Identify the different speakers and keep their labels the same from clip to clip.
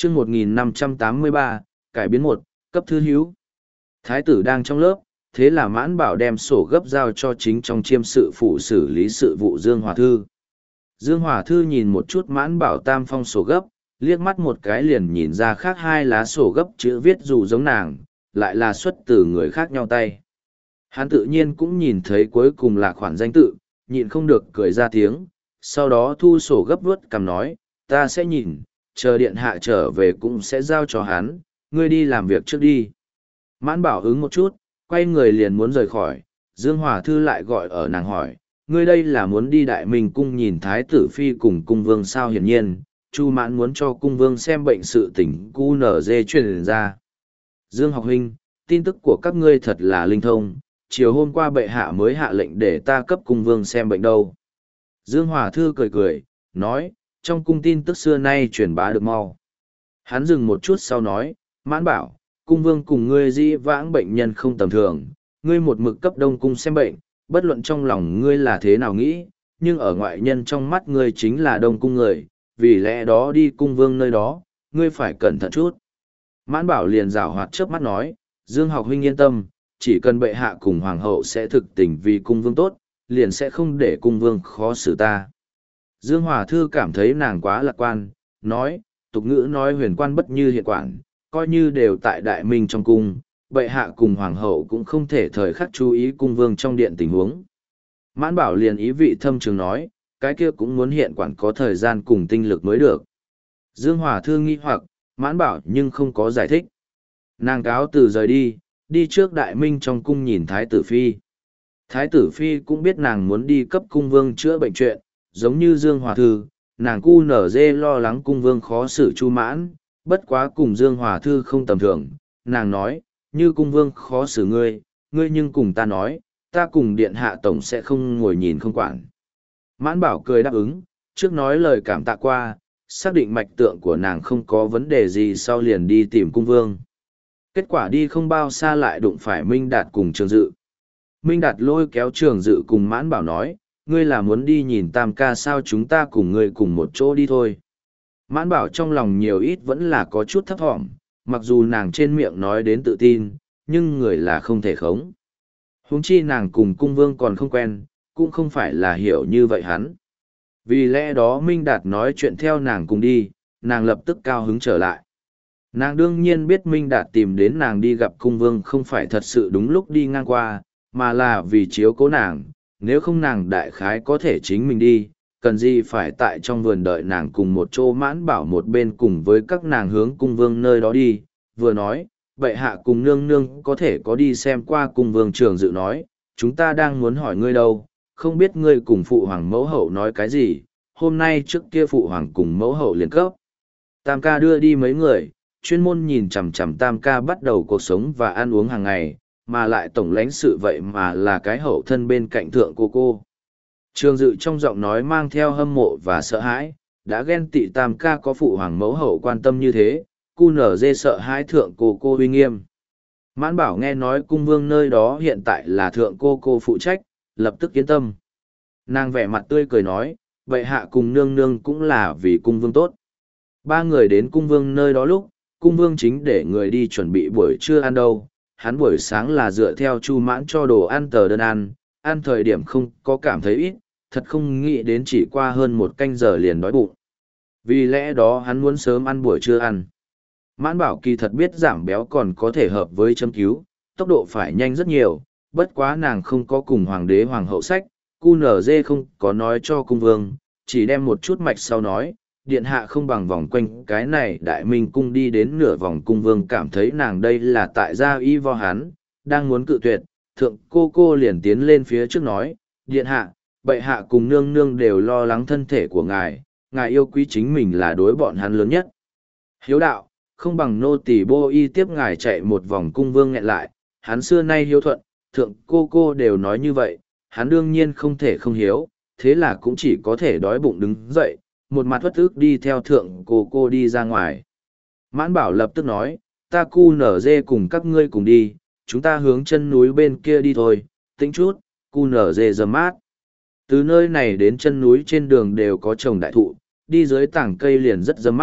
Speaker 1: chương 1583, cải biến một, cấp thứ hữu. Thái tử đang trong lớp, thế là Mãn Bảo đem sổ gấp giao cho chính trong chiêm sự phụ xử lý sự vụ Dương Hòa Thư. Dương Hòa Thư nhìn một chút Mãn Bảo tam phong sổ gấp, liếc mắt một cái liền nhìn ra khác hai lá sổ gấp chữ viết dù giống nàng, lại là xuất từ người khác nhau tay. Hắn tự nhiên cũng nhìn thấy cuối cùng là khoản danh tự, nhịn không được cười ra tiếng, sau đó thu sổ gấp vuốt cằm nói, ta sẽ nhìn, chờ điện hạ trở về cũng sẽ giao cho hắn, ngươi đi làm việc trước đi. Mãn Bảo ứng một chút, quay người liền muốn rời khỏi, Dương Hòa Thư lại gọi ở nàng hỏi, ngươi đây là muốn đi Đại Minh cung nhìn Thái tử Phi cùng cung vương sao? Hiển nhiên, Chu Mãn muốn cho cung vương xem bệnh sự tỉnh QNZ truyền ra. Dương học huynh, tin tức của các ngươi thật là linh thông, chiều hôm qua bệ hạ mới hạ lệnh để ta cấp cung vương xem bệnh đâu. Dương Hòa Thư cười cười, nói, trong cung tin tức xưa nay truyền bá được mau. Hắn dừng một chút sau nói, Mãn Bảo, cung vương cùng ngươi dĩ vãng bệnh nhân không tầm thường, ngươi một mực cấp đông cung xem bệnh, bất luận trong lòng ngươi là thế nào nghĩ, nhưng ở ngoại nhân trong mắt ngươi chính là đông cung người, vì lẽ đó đi cung vương nơi đó, ngươi phải cẩn thận chút. Mãn Bảo liền rảo hoạt chớp mắt nói, Dương học huynh yên tâm, chỉ cần bệ hạ cùng hoàng hậu sẽ thực tình vì cung vương tốt, liền sẽ không để cung vương khó xử ta. Dương Hòa Thư cảm thấy nàng quá lạc quan, nói, tục ngữ nói huyền quan bất như hiện quản, coi như đều tại đại minh trong cung, bệ hạ cùng hoàng hậu cũng không thể thời khắc chú ý cung vương trong điện tình huống. Mãn Bảo liền ý vị thâm trường nói, cái kia cũng muốn hiện quản có thời gian cùng tinh lực mới được. Dương Hòa Thư nghi hoặc, Mãn Bảo nhưng không có giải thích. Nàng cáo từ rời đi, đi trước đại minh trong cung nhìn Thái tử Phi. Thái tử Phi cũng biết nàng muốn đi cấp cung vương chữa bệnh chuyện, giống như Dương Hòa Thư, nàng cu nở dê lo lắng cung vương khó xử Chu Mãn, bất quá cùng Dương Hòa Thư không tầm thường. Nàng nói, như cung vương khó xử ngươi, ngươi nhưng cùng ta nói, ta cùng điện hạ tổng sẽ không ngồi nhìn không quản. Mãn Bảo cười đáp ứng, trước nói lời cảm tạ qua, xác định mạch tượng của nàng không có vấn đề gì sau liền đi tìm cung vương. Kết quả đi không bao xa lại đụng phải Minh Đạt cùng Trường Dự. Minh Đạt lôi kéo Trường Dự cùng Mãn Bảo nói, ngươi là muốn đi nhìn Tam ca sao, chúng ta cùng ngươi cùng một chỗ đi thôi. Mãn Bảo trong lòng nhiều ít vẫn là có chút thấp thỏm, mặc dù nàng trên miệng nói đến tự tin, nhưng người là không thể khống. Huống chi nàng cùng cung vương còn không quen, cũng không phải là hiểu như vậy hắn. Vì lẽ đó Minh Đạt nói chuyện theo nàng cùng đi, nàng lập tức cao hứng trở lại. Nàng đương nhiên biết Minh Đạt tìm đến nàng đi gặp cung vương không phải thật sự đúng lúc đi ngang qua, mà là vì chiếu cố nàng, nếu không nàng đại khái có thể chính mình đi, cần gì phải tại trong vườn đợi nàng cùng một chỗ. Mãn Bảo một bên cùng với các nàng hướng cung vương nơi đó đi, vừa nói, bệ hạ cùng nương nương có thể có đi xem qua. Cung vương Trường Dự nói, chúng ta đang muốn hỏi ngươi đâu, không biết ngươi cùng phụ hoàng mẫu hậu nói cái gì, hôm nay trước kia phụ hoàng cùng mẫu hậu liền cấp. Tam ca đưa đi mấy người, chuyên môn nhìn chằm chằm Tam ca bắt đầu cuộc sống và ăn uống hàng ngày, mà lại tổng lãnh sự vậy mà là cái hậu thân bên cạnh thượng cô. Trường Dự trong giọng nói mang theo hâm mộ và sợ hãi, đã ghen tị Tam ca có phụ hoàng mẫu hậu quan tâm như thế, cu nở dê sợ hãi thượng cô uy nghiêm. Mãn Bảo nghe nói cung vương nơi đó hiện tại là thượng cô phụ trách, lập tức yên tâm. Nàng vẻ mặt tươi cười nói, bệ hạ cùng nương nương cũng là vì cung vương tốt. Ba người đến cung vương nơi đó lúc, cung vương chính để người đi chuẩn bị buổi trưa ăn đâu. Hắn buổi sáng là dựa theo Chu Mãn cho đồ ăn tờ đơn ăn thời điểm không có cảm thấy ít, thật không nghĩ đến chỉ qua hơn một canh giờ liền đói bụng. Vì lẽ đó hắn muốn sớm ăn buổi trưa ăn. Mãn Bảo kỳ thật biết giảm béo còn có thể hợp với châm cứu, tốc độ phải nhanh rất nhiều, bất quá nàng không có cùng hoàng đế hoàng hậu sách, QNZ không có nói cho cung vương, chỉ đem một chút mạch sau nói, điện hạ không bằng vòng quanh cái này đại minh cung đi đến nửa vòng. Cung vương cảm thấy nàng đây là tại gia y vo hắn, đang muốn cự tuyệt, thượng cô liền tiến lên phía trước nói, điện hạ, bệ hạ cùng nương nương đều lo lắng thân thể của ngài, ngài yêu quý chính mình là đối bọn hắn lớn nhất. Hiếu đạo, không bằng nô tỳ bô y tiếp ngài chạy một vòng. Cung vương nghẹn lại, hắn xưa nay hiếu thuận, thượng cô đều nói như vậy, hắn đương nhiên không thể không hiếu, thế là cũng chỉ có thể đói bụng đứng dậy, một mặt uất ức đi theo thượng cô đi ra ngoài. Mãn Bảo lập tức nói, ta cu nở dê cùng các ngươi cùng đi, chúng ta hướng chân núi bên kia đi thôi, tĩnh chút, cu nở dê dầm mát. Từ nơi này đến chân núi trên đường đều có trồng đại thụ, đi dưới tảng cây liền rất dâm mát,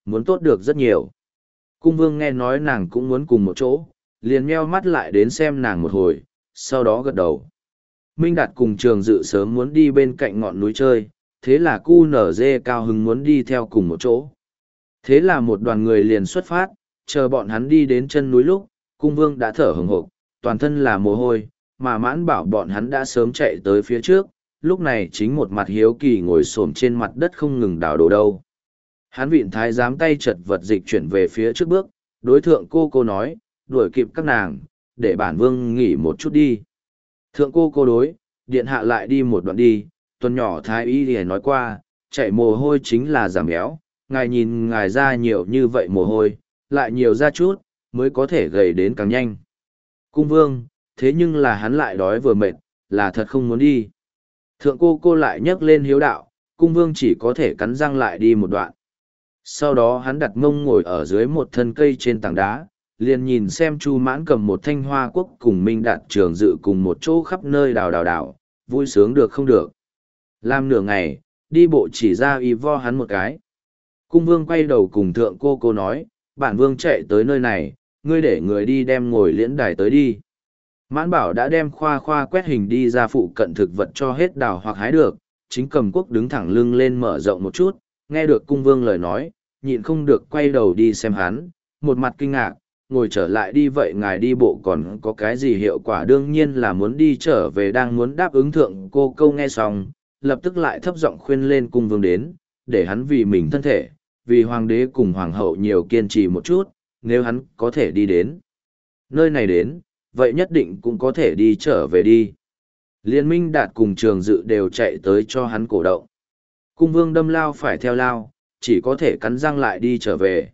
Speaker 1: muốn tốt được rất nhiều. Cung vương nghe nói nàng cũng muốn cùng một chỗ, liền meo mắt lại đến xem nàng một hồi, sau đó gật đầu. Minh Đạt cùng Trường Dự sớm muốn đi bên cạnh ngọn núi chơi, thế là cu nở dê cao hứng muốn đi theo cùng một chỗ. Thế là một đoàn người liền xuất phát, chờ bọn hắn đi đến chân núi lúc, cung vương đã thở hừng hực, toàn thân là mồ hôi, mà Mãn Bảo bọn hắn đã sớm chạy tới phía trước, lúc này chính một mặt hiếu kỳ ngồi xổm trên mặt đất không ngừng đào đồ đâu. Hắn vịn thái giám tay chật vật dịch chuyển về phía trước bước, đối thượng cô nói, đuổi kịp các nàng, để bản vương nghỉ một chút đi. Thượng cô đối, điện hạ lại đi một đoạn đi, tuần nhỏ thái y thì nói qua, chạy mồ hôi chính là giảm béo, ngài nhìn ngài ra nhiều như vậy mồ hôi, lại nhiều ra chút, mới có thể gầy đến càng nhanh. Cung vương, thế nhưng là hắn lại đói vừa mệt, là thật không muốn đi. Thượng cô lại nhấc lên hiếu đạo, cung vương chỉ có thể cắn răng lại đi một đoạn. Sau đó hắn đặt mông ngồi ở dưới một thân cây trên tảng đá, liền nhìn xem Chu Mãn cầm một thanh hoa quốc cùng Minh Đạt Trường Dự cùng một chỗ khắp nơi đào, vui sướng được không được. Làm nửa ngày, đi bộ chỉ ra y vo hắn một cái. Cung vương quay đầu cùng thượng cô nói, bản vương chạy tới nơi này, ngươi để người đi đem ngồi liễn đài tới đi. Mãn Bảo đã đem khoa quét hình đi ra phụ cận thực vật cho hết đào hoặc hái được, chính cầm quốc đứng thẳng lưng lên mở rộng một chút, nghe được cung vương lời nói, nhịn không được quay đầu đi xem hắn, một mặt kinh ngạc, ngồi trở lại đi vậy ngài đi bộ còn có cái gì hiệu quả đương nhiên là muốn đi trở về đang muốn đáp ứng thượng cô câu nghe xong, lập tức lại thấp giọng khuyên lên cung vương đến, để hắn vì mình thân thể, vì hoàng đế cùng hoàng hậu nhiều kiên trì một chút, nếu hắn có thể đi đến nơi này đến, vậy nhất định cũng có thể đi trở về đi. Liên Minh Đạt cùng Trường Dự đều chạy tới cho hắn cổ động. Cung vương đâm lao phải theo lao, chỉ có thể cắn răng lại đi trở về.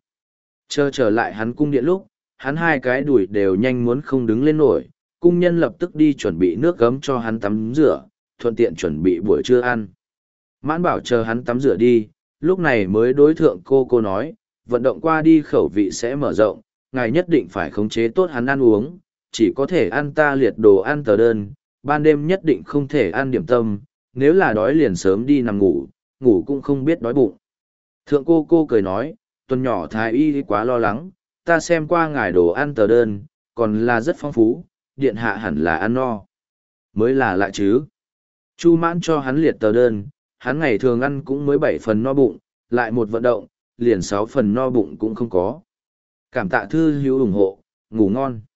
Speaker 1: Trở lại hắn cung điện lúc, hắn hai cái đùi đều nhanh muốn không đứng lên nổi, cung nhân lập tức đi chuẩn bị nước gấm cho hắn tắm rửa, thuận tiện chuẩn bị buổi trưa ăn. Mãn Bảo chờ hắn tắm rửa đi, lúc này mới đối thượng cô nói, vận động qua đi khẩu vị sẽ mở rộng, ngài nhất định phải khống chế tốt hắn ăn uống, chỉ có thể ăn ta liệt đồ ăn tờ đơn, ban đêm nhất định không thể ăn điểm tâm, nếu là đói liền sớm đi nằm ngủ, ngủ cũng không biết đói bụng. Thượng cô cười nói, tuần nhỏ thái y quá lo lắng, ta xem qua ngài đồ ăn tờ đơn, còn là rất phong phú, điện hạ hẳn là ăn no. Mới là lạ chứ. Chu Mãn cho hắn liệt tờ đơn, hắn ngày thường ăn cũng mới 7 phần no bụng, lại một vận động, liền 6 phần no bụng cũng không có. Cảm tạ thư hữu ủng hộ, ngủ ngon.